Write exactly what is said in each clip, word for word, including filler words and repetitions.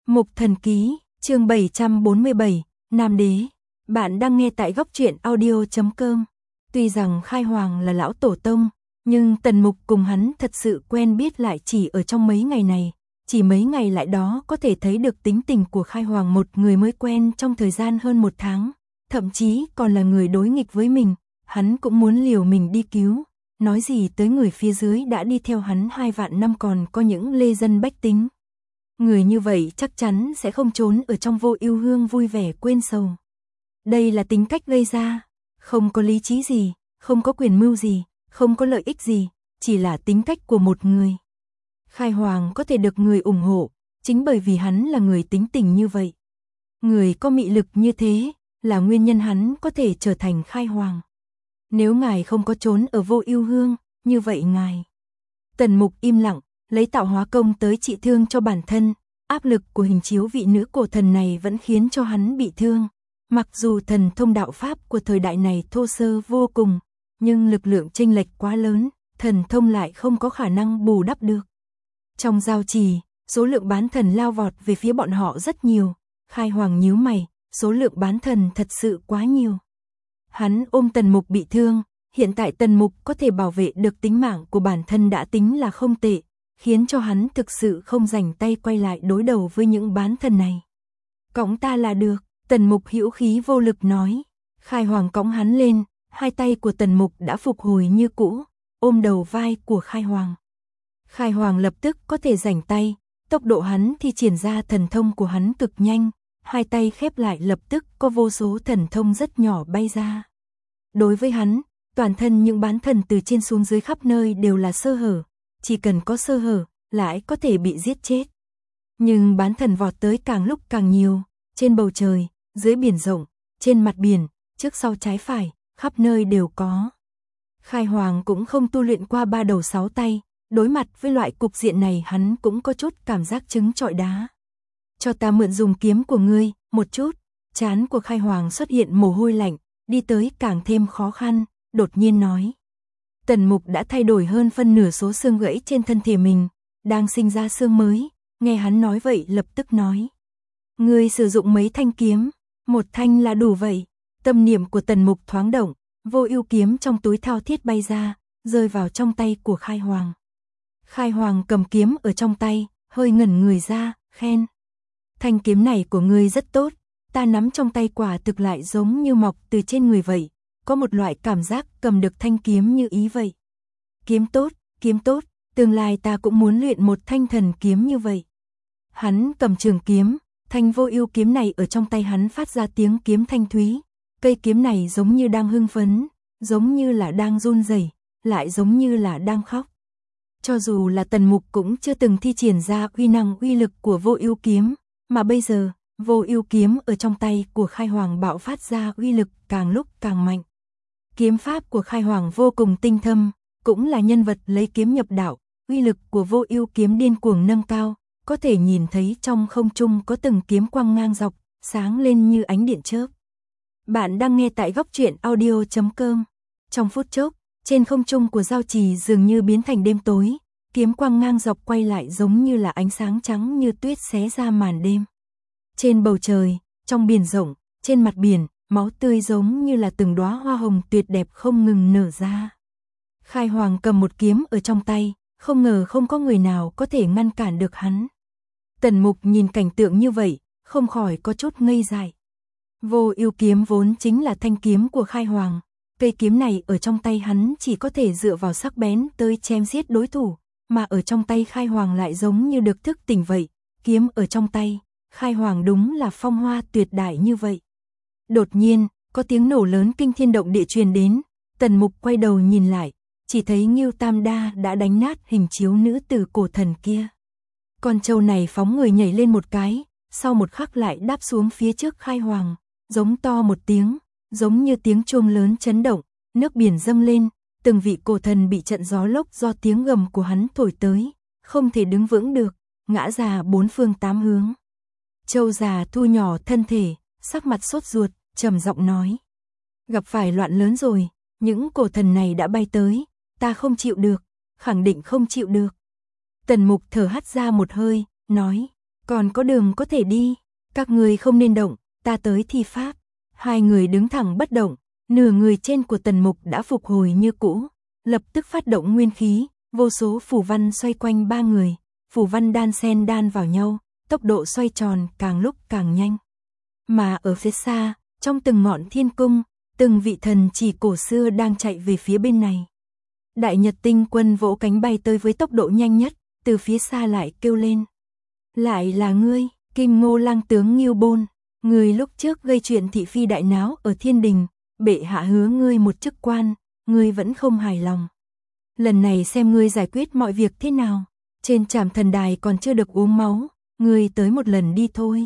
Mục Thần Ký, chương bảy trăm bốn mươi bảy, Nam Đế. Bạn đang nghe tại góc truyện audio chấm com. Tuy rằng Khai Hoàng là lão tổ tông, nhưng Tần Mục cùng hắn thật sự quen biết lại chỉ ở trong mấy ngày này. Chỉ mấy ngày lại đó có thể thấy được tính tình của Khai Hoàng, một người mới quen trong thời gian hơn một tháng. Thậm chí còn là người đối nghịch với mình, hắn cũng muốn liều mình đi cứu. Nói gì tới người phía dưới đã đi theo hắn hai vạn năm, còn có những lê dân bách tính. Người như vậy chắc chắn sẽ không trốn ở trong Vô Ưu Hương vui vẻ quên sầu. Đây là tính cách gây ra, không có lý trí gì, không có quyền mưu gì, không có lợi ích gì, chỉ là tính cách của một người. Khai Hoàng có thể được người ủng hộ, chính bởi vì hắn là người tính tình như vậy. Người có mị lực như thế, là nguyên nhân hắn có thể trở thành Khai Hoàng. Nếu ngài không có trốn ở Vô Ưu Hương, như vậy ngài... Tần Mục im lặng, lấy tạo hóa công tới trị thương cho bản thân. Áp lực của hình chiếu vị nữ cổ thần này vẫn khiến cho hắn bị thương. Mặc dù thần thông đạo pháp của thời đại này thô sơ vô cùng, nhưng lực lượng chênh lệch quá lớn, thần thông lại không có khả năng bù đắp được. Trong giao trì, số lượng bán thần lao vọt về phía bọn họ rất nhiều. Khai Hoàng nhíu mày, số lượng bán thần thật sự quá nhiều. Hắn ôm Tần Mục bị thương, hiện tại Tần Mục có thể bảo vệ được tính mạng của bản thân đã tính là không tệ, khiến cho hắn thực sự không rảnh tay quay lại đối đầu với những bán thần này. Cõng ta là được, Tần Mục hữu khí vô lực nói. Khai Hoàng cõng hắn lên, hai tay của Tần Mục đã phục hồi như cũ, ôm đầu vai của Khai Hoàng. Khai Hoàng lập tức có thể rảnh tay, tốc độ hắn thi triển ra thần thông của hắn cực nhanh, hai tay khép lại lập tức có vô số thần thông rất nhỏ bay ra. Đối với hắn, toàn thân những bán thần từ trên xuống dưới khắp nơi đều là sơ hở, chỉ cần có sơ hở, lại có thể bị giết chết. Nhưng bán thần vọt tới càng lúc càng nhiều, trên bầu trời, dưới biển rộng, trên mặt biển, trước sau trái phải, khắp nơi đều có. Khai Hoàng cũng không tu luyện qua ba đầu sáu tay, đối mặt với loại cục diện này hắn cũng có chút cảm giác trứng trọi đá. Cho ta mượn dùng kiếm của ngươi, một chút. Trán của Khai Hoàng xuất hiện mồ hôi lạnh, đi tới càng thêm khó khăn, đột nhiên nói. Tần Mục đã thay đổi hơn phân nửa số xương gãy trên thân thể mình, đang sinh ra xương mới, nghe hắn nói vậy lập tức nói. Ngươi sử dụng mấy thanh kiếm, một thanh là đủ vậy. Tâm niệm của Tần Mục thoáng động, Vô Ưu kiếm trong túi thao thiết bay ra, rơi vào trong tay của Khai Hoàng. Khai Hoàng cầm kiếm ở trong tay, hơi ngẩn người ra, khen. Thanh kiếm này của ngươi rất tốt, ta nắm trong tay quả thực lại giống như mọc từ trên người vậy, có một loại cảm giác cầm được thanh kiếm như ý vậy. Kiếm tốt, kiếm tốt, tương lai ta cũng muốn luyện một thanh thần kiếm như vậy. Hắn cầm trường kiếm, thanh Vô Ưu kiếm này ở trong tay hắn phát ra tiếng kiếm thanh thúy, cây kiếm này giống như đang hưng phấn, giống như là đang run rẩy, lại giống như là đang khóc. Cho dù là Tần Mục cũng chưa từng thi triển ra uy năng uy lực của Vô Ưu kiếm, mà bây giờ, Vô Ưu kiếm ở trong tay của Khai Hoàng bạo phát ra uy lực càng lúc càng mạnh. Kiếm pháp của Khai Hoàng vô cùng tinh thâm, cũng là nhân vật lấy kiếm nhập đạo, uy lực của Vô Ưu kiếm điên cuồng nâng cao, có thể nhìn thấy trong không trung có từng kiếm quang ngang dọc, sáng lên như ánh điện chớp. Bạn đang nghe tại góc truyện audio chấm com. Trong phút chốc, trên không trung của giao trì dường như biến thành đêm tối, kiếm quang ngang dọc quay lại giống như là ánh sáng trắng như tuyết xé ra màn đêm. Trên bầu trời, trong biển rộng, trên mặt biển, máu tươi giống như là từng đóa hoa hồng tuyệt đẹp không ngừng nở ra. Khai Hoàng cầm một kiếm ở trong tay, không ngờ không có người nào có thể ngăn cản được hắn. Tần Mục nhìn cảnh tượng như vậy, không khỏi có chút ngây dại. Vô Ưu kiếm vốn chính là thanh kiếm của Khai Hoàng, cây kiếm này ở trong tay hắn chỉ có thể dựa vào sắc bén tới chém giết đối thủ, mà ở trong tay Khai Hoàng lại giống như được thức tỉnh vậy, kiếm ở trong tay, Khai Hoàng đúng là phong hoa tuyệt đại như vậy. Đột nhiên, có tiếng nổ lớn kinh thiên động địa truyền đến, Tần Mục quay đầu nhìn lại, chỉ thấy Ngưu Tam Đa đã đánh nát hình chiếu nữ tử cổ thần kia. Con trâu này phóng người nhảy lên một cái, sau một khắc lại đáp xuống phía trước Khai Hoàng, giống to một tiếng, giống như tiếng chuông lớn chấn động, nước biển dâng lên, từng vị cổ thần bị trận gió lốc do tiếng gầm của hắn thổi tới, không thể đứng vững được, ngã ra bốn phương tám hướng. Trâu già thu nhỏ thân thể, sắc mặt sốt ruột, trầm giọng nói. Gặp phải loạn lớn rồi, những cổ thần này đã bay tới, ta không chịu được, khẳng định không chịu được. Tần Mục thở hắt ra một hơi, nói, Còn có đường có thể đi, các người không nên động, ta tới thi pháp. Hai người đứng thẳng bất động, nửa người trên của Tần Mục đã phục hồi như cũ, lập tức phát động nguyên khí, vô số phù văn xoay quanh ba người, phù văn đan xen đan vào nhau, tốc độ xoay tròn càng lúc càng nhanh. Mà ở phía xa, trong từng ngọn thiên cung, từng vị thần chỉ cổ xưa đang chạy về phía bên này. Đại Nhật Tinh Quân vỗ cánh bay tới với tốc độ nhanh nhất, từ phía xa lại kêu lên. Lại là ngươi, Kim Ngô Lang tướng Ngưu Bôn, ngươi lúc trước gây chuyện thị phi đại náo ở thiên đình, bệ hạ hứa ngươi một chức quan, ngươi vẫn không hài lòng. Lần này xem ngươi giải quyết mọi việc thế nào, trên trảm thần đài còn chưa được uống máu, ngươi tới một lần đi thôi.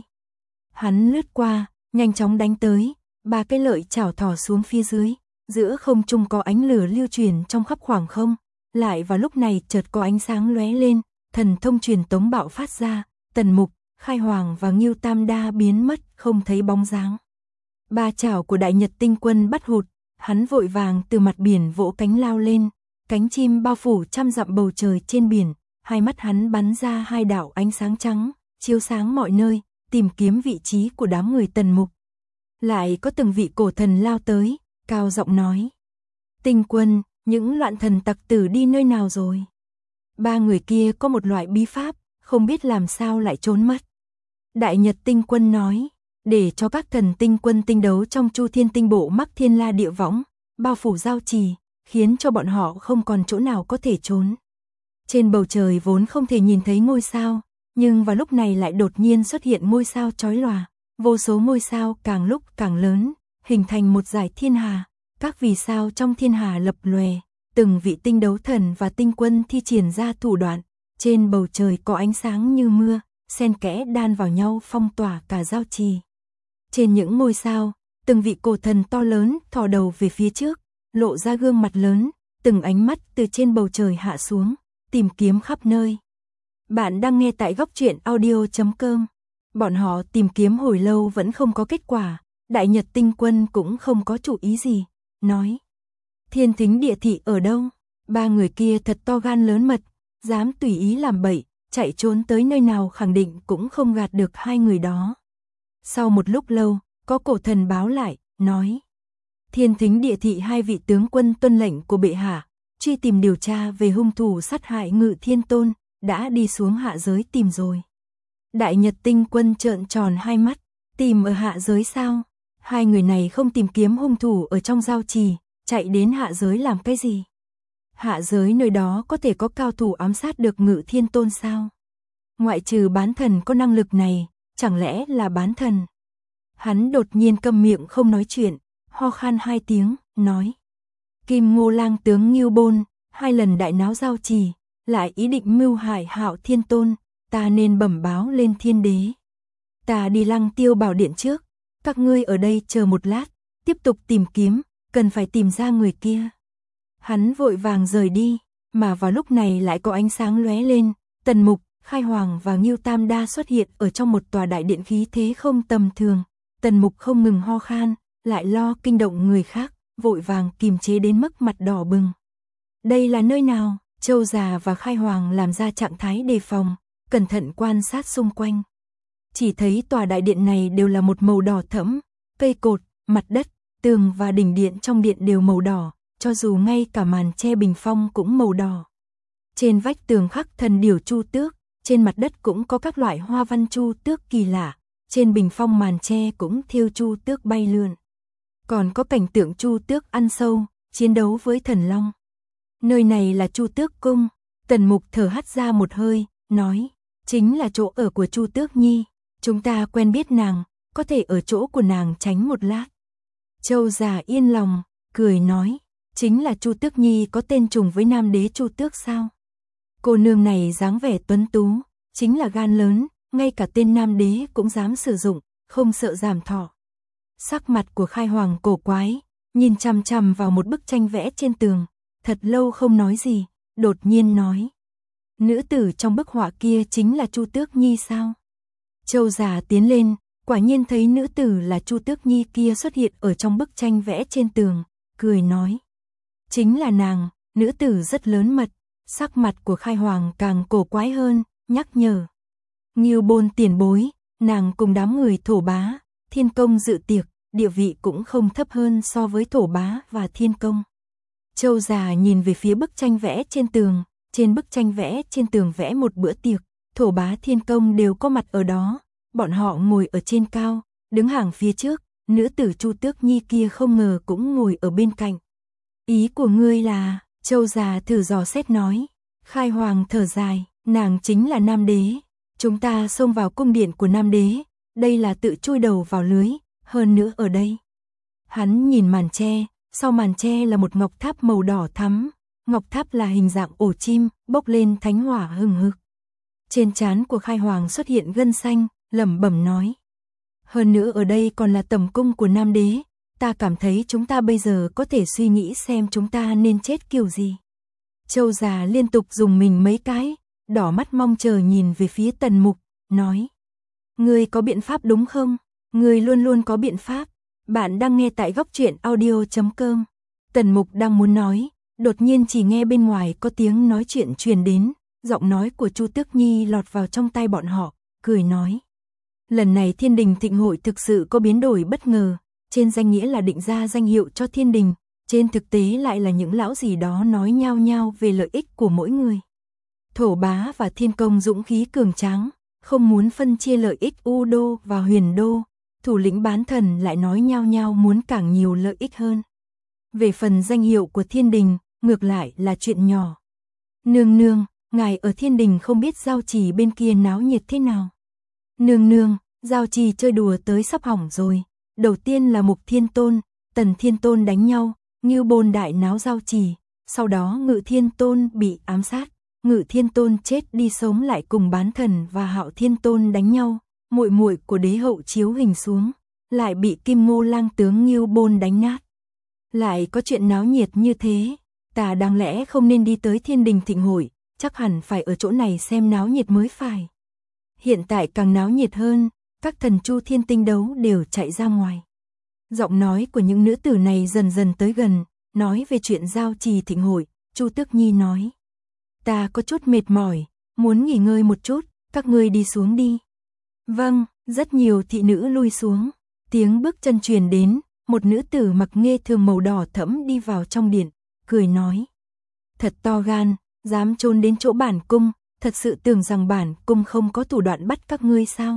Hắn lướt qua, nhanh chóng đánh tới, ba cái lợi chảo thò xuống phía dưới, giữa không trung có ánh lửa lưu truyền trong khắp khoảng không, lại vào lúc này chợt có ánh sáng lóe lên, thần thông truyền tống bạo phát ra, Tần Mục, Khai Hoàng và Ngưu Tam Đa biến mất, không thấy bóng dáng. Ba chảo của Đại Nhật Tinh Quân bắt hụt, hắn vội vàng từ mặt biển vỗ cánh lao lên, cánh chim bao phủ trăm dặm bầu trời trên biển, hai mắt hắn bắn ra hai đạo ánh sáng trắng, chiếu sáng mọi nơi, tìm kiếm vị trí của đám người Tần Mục. Lại có từng vị cổ thần lao tới, cao giọng nói. Tinh Quân, những loạn thần tặc tử đi nơi nào rồi? Ba người kia có một loại bí pháp, không biết làm sao lại trốn mất. Đại Nhật Tinh Quân nói, để cho các thần tinh quân tinh đấu trong Chu Thiên Tinh Bộ mắc thiên la địa võng, bao phủ giao trì, khiến cho bọn họ không còn chỗ nào có thể trốn. Trên bầu trời vốn không thể nhìn thấy ngôi sao, nhưng vào lúc này lại đột nhiên xuất hiện ngôi sao chói lòa, vô số ngôi sao càng lúc càng lớn, hình thành một dải thiên hà, các vì sao trong thiên hà lập lòe, từng vị tinh đấu thần và tinh quân thi triển ra thủ đoạn, trên bầu trời có ánh sáng như mưa, xen kẽ đan vào nhau phong tỏa cả giao trì. Trên những ngôi sao, từng vị cổ thần to lớn thò đầu về phía trước, lộ ra gương mặt lớn, từng ánh mắt từ trên bầu trời hạ xuống, tìm kiếm khắp nơi. Bạn đang nghe tại góc truyện audio chấm com. Bọn họ tìm kiếm hồi lâu vẫn không có kết quả, Đại Nhật Tinh Quân cũng không có chủ ý gì, nói. Thiên Thính Địa Thị ở đâu? Ba người kia thật to gan lớn mật, dám tùy ý làm bậy, chạy trốn tới nơi nào khẳng định cũng không gạt được hai người đó. Sau một lúc lâu, có cổ thần báo lại, nói. Thiên Thính Địa Thị hai vị tướng quân tuân lệnh của bệ hạ, truy tìm điều tra về hung thủ sát hại Ngự Thiên Tôn, đã đi xuống hạ giới tìm rồi. Đại Nhật Tinh Quân trợn tròn hai mắt, tìm ở hạ giới sao? Hai người này không tìm kiếm hung thủ ở trong giao trì, chạy đến hạ giới làm cái gì? Hạ giới nơi đó có thể có cao thủ ám sát được Ngự Thiên Tôn sao? Ngoại trừ bán thần có năng lực này, chẳng lẽ là bán thần? Hắn đột nhiên câm miệng không nói chuyện, ho khan hai tiếng, nói. Kim Ngô Lang tướng Ngưu Bôn, hai lần đại náo giao trì, lại ý định mưu hại Hạo Thiên Tôn, ta nên bẩm báo lên thiên đế. Ta đi Lăng Tiêu Bảo Điện trước, các ngươi ở đây chờ một lát, tiếp tục tìm kiếm, cần phải tìm ra người kia. Hắn vội vàng rời đi, mà vào lúc này lại có ánh sáng lóe lên, Tần Mục, Khai Hoàng và Ngưu Tam Đa xuất hiện ở trong một tòa đại điện khí thế không tầm thường. Tần Mục không ngừng ho khan, lại lo kinh động người khác, vội vàng kìm chế đến mức mặt đỏ bừng. Đây là nơi nào? Châu già và Khai Hoàng làm ra trạng thái đề phòng, cẩn thận quan sát xung quanh. Chỉ thấy tòa đại điện này đều là một màu đỏ thẫm, cây cột, mặt đất, tường và đỉnh điện trong điện đều màu đỏ, cho dù ngay cả màn che bình phong cũng màu đỏ. Trên vách tường khắc thần điểu chu tước, trên mặt đất cũng có các loại hoa văn chu tước kỳ lạ, trên bình phong màn che cũng thêu chu tước bay lượn. Còn có cảnh tượng chu tước ăn sâu, chiến đấu với thần long. Nơi này là Chu Tước Cung. Tần Mục thở hắt ra một hơi, nói, chính là chỗ ở của Chu Tước Nhi, chúng ta quen biết nàng, có thể ở chỗ của nàng tránh một lát. Châu già yên lòng, cười nói, chính là Chu Tước Nhi có tên trùng với nam đế Chu Tước sao? Cô nương này dáng vẻ tuấn tú, chính là gan lớn, ngay cả tên nam đế cũng dám sử dụng, không sợ giảm thọ. Sắc mặt của Khai Hoàng cổ quái, nhìn chằm chằm vào một bức tranh vẽ trên tường, thật lâu không nói gì, đột nhiên nói. Nữ tử trong bức họa kia chính là Chu Tước Nhi sao? Châu già tiến lên, quả nhiên thấy nữ tử là Chu Tước Nhi kia xuất hiện ở trong bức tranh vẽ trên tường, cười nói. Chính là nàng, nữ tử rất lớn mật, sắc mặt của Khai Hoàng càng cổ quái hơn, nhắc nhở. Ngưu Bôn tiền bối, nàng cùng đám người Thổ Bá, Thiên Công dự tiệc, địa vị cũng không thấp hơn so với Thổ Bá và Thiên Công. Châu già nhìn về phía bức tranh vẽ trên tường, trên bức tranh vẽ trên tường vẽ một bữa tiệc, Thổ Bá Thiên Công đều có mặt ở đó, bọn họ ngồi ở trên cao, đứng hàng phía trước, nữ tử Chu Tước Nhi kia không ngờ cũng ngồi ở bên cạnh. Ý của ngươi là, Châu già thử dò xét nói, Khai Hoàng thở dài, nàng chính là Nam Đế, chúng ta xông vào cung điện của Nam Đế, đây là tự chui đầu vào lưới, hơn nữa ở đây. Hắn nhìn màn tre, sau màn tre là một ngọc tháp màu đỏ thắm, ngọc tháp là hình dạng ổ chim, bốc lên thánh hỏa hừng hực. Trên trán của Khai Hoàng xuất hiện gân xanh, lẩm bẩm nói. Hơn nữa ở đây còn là tầm cung của Nam Đế, ta cảm thấy chúng ta bây giờ có thể suy nghĩ xem chúng ta nên chết kiểu gì. Châu già liên tục dùng mình mấy cái, đỏ mắt mong chờ nhìn về phía Tần Mục, nói. Ngươi có biện pháp đúng không? Ngươi luôn luôn có biện pháp. Bạn đang nghe tại góc truyện audio chấm com. Tần Mục đang muốn nói, đột nhiên chỉ nghe bên ngoài có tiếng nói chuyện truyền đến, giọng nói của Chu Tước Nhi lọt vào trong tai bọn họ, cười nói. Lần này Thiên Đình Thịnh Hội thực sự có biến đổi bất ngờ, trên danh nghĩa là định ra danh hiệu cho Thiên Đình, trên thực tế lại là những lão gì đó nói nhao nhao về lợi ích của mỗi người. Thổ Bá và Thiên Công dũng khí cường tráng, không muốn phân chia lợi ích U Đô và Huyền Đô, thủ lĩnh Bán Thần lại nói nhao nhao muốn càng nhiều lợi ích hơn. Về phần danh hiệu của Thiên Đình, ngược lại là chuyện nhỏ. Nương nương, ngài ở Thiên Đình không biết giao trì bên kia náo nhiệt thế nào. Nương nương, giao trì chơi đùa tới sắp hỏng rồi. Đầu tiên là Mục Thiên Tôn, Tần Thiên Tôn đánh nhau, Ngưu Bôn đại náo giao trì, sau đó Ngự Thiên Tôn bị ám sát. Ngự Thiên Tôn chết đi sống lại cùng Bán Thần và Hạo Thiên Tôn đánh nhau, muội muội của đế hậu chiếu hình xuống, lại bị Kim Ngô Lang tướng Ngưu Bôn đánh nát. Lại có chuyện náo nhiệt như thế, ta đáng lẽ không nên đi tới Thiên Đình Thịnh Hội, chắc hẳn phải ở chỗ này xem náo nhiệt mới phải. Hiện tại càng náo nhiệt hơn, các thần Chu Thiên Tinh đấu đều chạy ra ngoài. Giọng nói của những nữ tử này dần dần tới gần, nói về chuyện giao trì Thịnh Hội, Chu Tước Nhi nói. Ta có chút mệt mỏi, muốn nghỉ ngơi một chút, các ngươi đi xuống đi. Vâng, rất nhiều thị nữ lui xuống, tiếng bước chân truyền đến, một nữ tử mặc nghê thường màu đỏ thẫm đi vào trong điện, cười nói. Thật to gan, dám trốn đến chỗ bản cung, thật sự tưởng rằng bản cung không có thủ đoạn bắt các ngươi sao?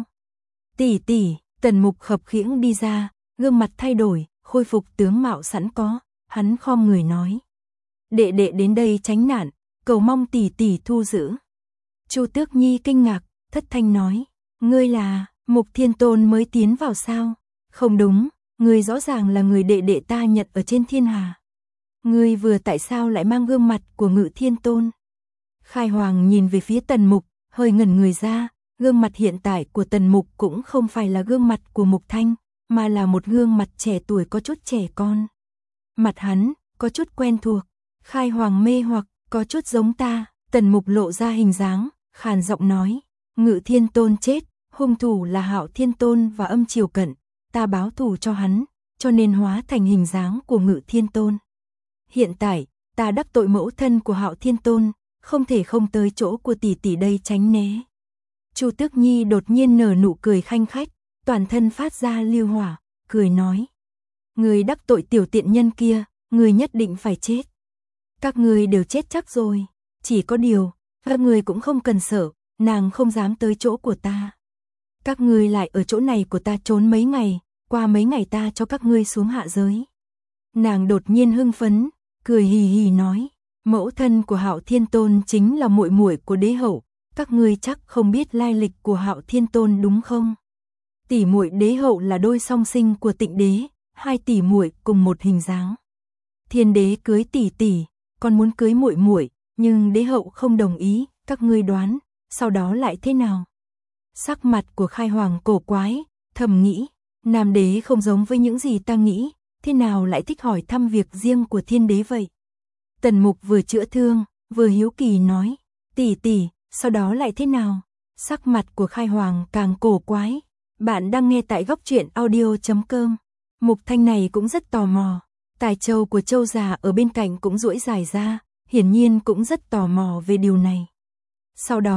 Tỷ tỷ, Tần Mục khập khiễng đi ra, gương mặt thay đổi, khôi phục tướng mạo sẵn có, hắn khom người nói. Đệ đệ đến đây tránh nạn, cầu mong tỷ tỷ thu giữ. Chu Tước Nhi kinh ngạc, thất thanh nói, ngươi là Mục Thiên Tôn mới tiến vào sao? Không đúng, ngươi rõ ràng là người đệ đệ ta nhận ở trên thiên hà. Ngươi vừa tại sao lại mang gương mặt của Ngự Thiên Tôn? Khai Hoàng nhìn về phía Tần Mục, hơi ngẩn người ra, gương mặt hiện tại của Tần Mục cũng không phải là gương mặt của Mục Thanh, mà là một gương mặt trẻ tuổi có chút trẻ con. Mặt hắn, có chút quen thuộc, Khai Hoàng mê hoặc, có chút giống ta, Tần Mục lộ ra hình dáng, khàn giọng nói, Ngự Thiên Tôn chết, hung thủ là Hạo Thiên Tôn và Âm Triều Cận, ta báo thù cho hắn, cho nên hóa thành hình dáng của Ngự Thiên Tôn. Hiện tại, ta đắc tội mẫu thân của Hạo Thiên Tôn, không thể không tới chỗ của tỷ tỷ đây tránh né. Chu Tước Nhi đột nhiên nở nụ cười khanh khách, toàn thân phát ra lưu hỏa, cười nói. Người đắc tội tiểu tiện nhân kia, người nhất định phải chết. Các người đều chết chắc rồi, chỉ có điều, các người cũng không cần sợ, nàng không dám tới chỗ của ta. Các người lại ở chỗ này của ta trốn mấy ngày, qua mấy ngày ta cho các ngươi xuống hạ giới. Nàng đột nhiên hưng phấn, cười hì hì nói, mẫu thân của Hạo Thiên Tôn chính là muội muội của đế hậu, các ngươi chắc không biết lai lịch của Hạo Thiên Tôn đúng không? Tỷ muội đế hậu là đôi song sinh của Tịnh đế, hai tỷ muội cùng một hình dáng. Thiên đế cưới tỷ tỷ, còn muốn cưới muội muội, nhưng đế hậu không đồng ý, các ngươi đoán, sau đó lại thế nào? Sắc mặt của Khai Hoàng cổ quái, thầm nghĩ, Nam đế không giống với những gì ta nghĩ, thế nào lại thích hỏi thăm việc riêng của thiên đế vậy? Tần Mục vừa chữa thương, vừa hiếu kỳ nói, tỷ tỷ, sau đó lại thế nào? Sắc mặt của Khai Hoàng càng cổ quái. Bạn đang nghe tại góc truyện audio chấm com. Mục Thanh này cũng rất tò mò. Tài châu của Châu già ở bên cạnh cũng duỗi dài ra, hiển nhiên cũng rất tò mò về điều này. Sau đó,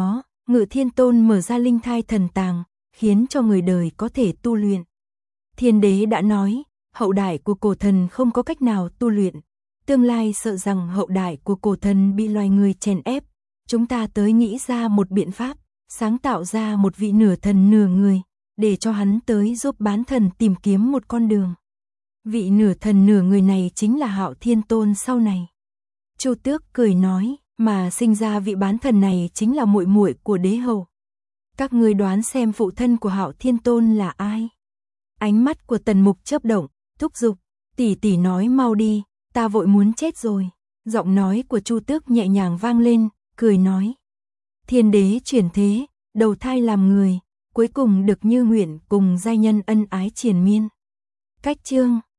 Ngự Thiên Tôn mở ra linh thai thần tàng, khiến cho người đời có thể tu luyện. Thiên đế đã nói, hậu đại của cổ thần không có cách nào tu luyện, tương lai sợ rằng hậu đại của cổ thần bị loài người chèn ép, chúng ta tới nghĩ ra một biện pháp, sáng tạo ra một vị nửa thần nửa người, để cho hắn tới giúp bán thần tìm kiếm một con đường. Vị nửa thần nửa người này chính là Hạo Thiên Tôn sau này. Chu Tước cười nói, mà sinh ra vị bán thần này chính là muội muội của đế hầu. Các ngươi đoán xem phụ thân của Hạo Thiên Tôn là ai? Ánh mắt của Tần Mục chớp động, thúc giục, tỷ tỷ nói mau đi, ta vội muốn chết rồi. Giọng nói của Chu Tước nhẹ nhàng vang lên, cười nói. Thiên đế chuyển thế, đầu thai làm người, cuối cùng được như nguyện cùng giai nhân ân ái triền miên. Cách chương